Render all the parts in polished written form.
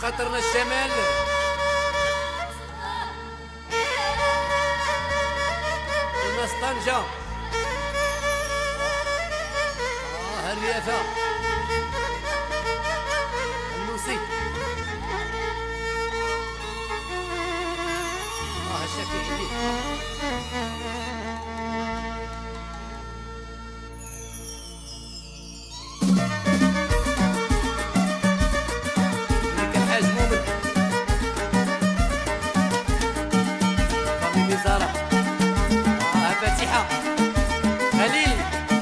خاطرنا الشمال الناس طنجة الريافة النوسي الشافعي فاتحة خليل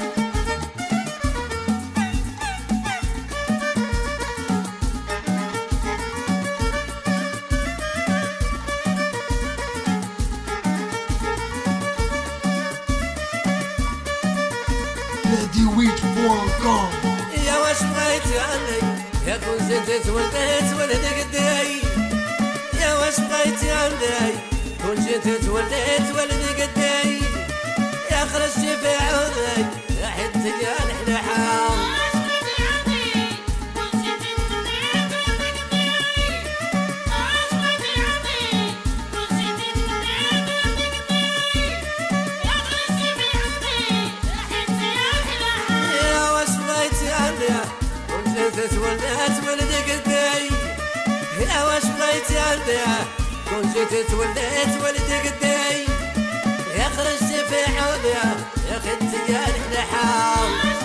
نادي ويت بوانكوم. يا واش بغيتي عني يا كون زدت ولدت ولدي قداي يا واش بغيتي عني كون جيت ولدت ولدي قداي يا خرجتي في عودي يا حدي يا الحلحة يا واش بغيتي عني كون جيت ولدت ولدي قداي يا واش بغيتي عني كون جيت ولدت ولدي قداي يا خرجتي في عودي يا خدتي يا الحلحة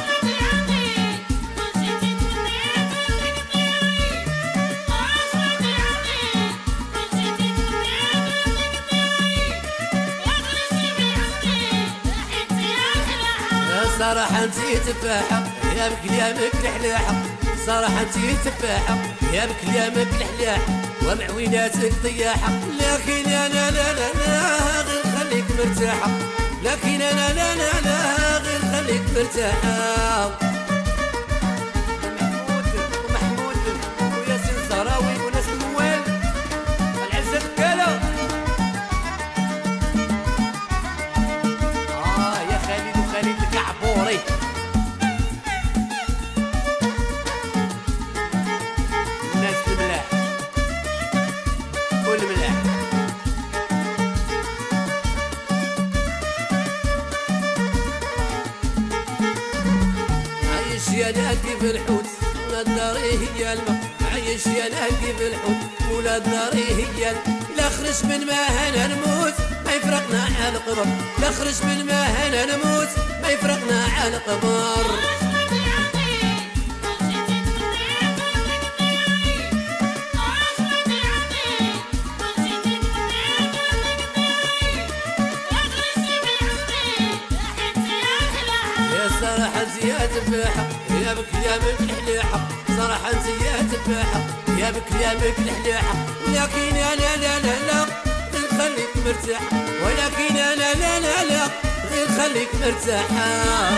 صراحة انتي تفاحة يا بكلامك الحلاحة صراحة انتي تفاحة يا بكلامك الحلاحة ومعويناتك طياحة لكن انا لا لا لا غير خليك مرتاحة لكن انا لا لا لا غير خليك مرتاحة محمود وياسين الزهراوي وناس الموال العزة الكالة يا خالد وخالد الكعبوري الناس الملاح كل ملاح عايش يا ناقي في الحوت ولاد داري هي الماء عايش يا ناقي في الحوت ولاد داري هي لا خرج من مهنا نموت ما يفرقنا على القبر لا خرج من مهنا نموت ما يفرقنا على القبر صراحة زياد تفاحة يا بكلامك الحلاحة صراحة زياد تفاحة يا بكلامك الحلاحة ولكن انا لا لا لا غير خليك مرتاحة ولكن انا لا لا لا غير خليك مرتاحة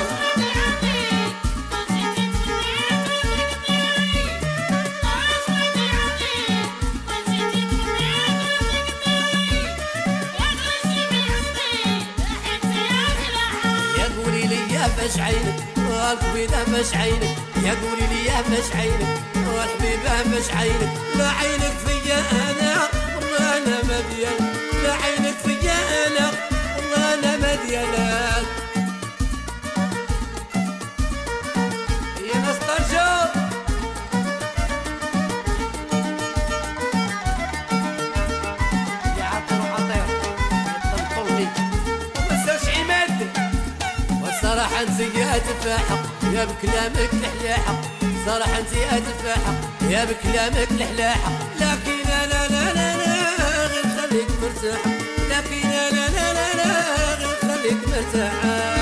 فاش عينك والحبيبة فاش عينك يا قولي لي يا فاش عينك والحبيبة فاش عينك لا عينك فيا انا والله انا ما ديالك لا عينك فيا انا والله انا ما ديالك يا ناس طنجة يا عطر وعطير طنطولي ومنساوش عماد صراحة انتي يا تفاحة يا بكلامك الحلاحة صراحة انتي يا تفاحة يا بكلامك الحلاحة لكن انا لا لا لا غير خليك مرتاحة لكن انا لا لا لا غير خليك مرتاحة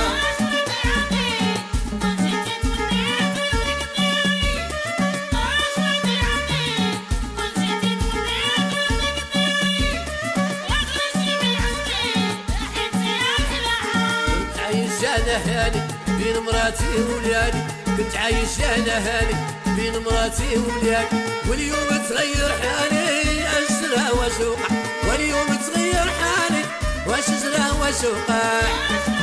انا هاني بين مراتي وولادي كنت عايش انا هاني بين مراتي وولادي واليوم تغير حالي اشرى واشوقع واليوم تغير حالي واشرى واشوقع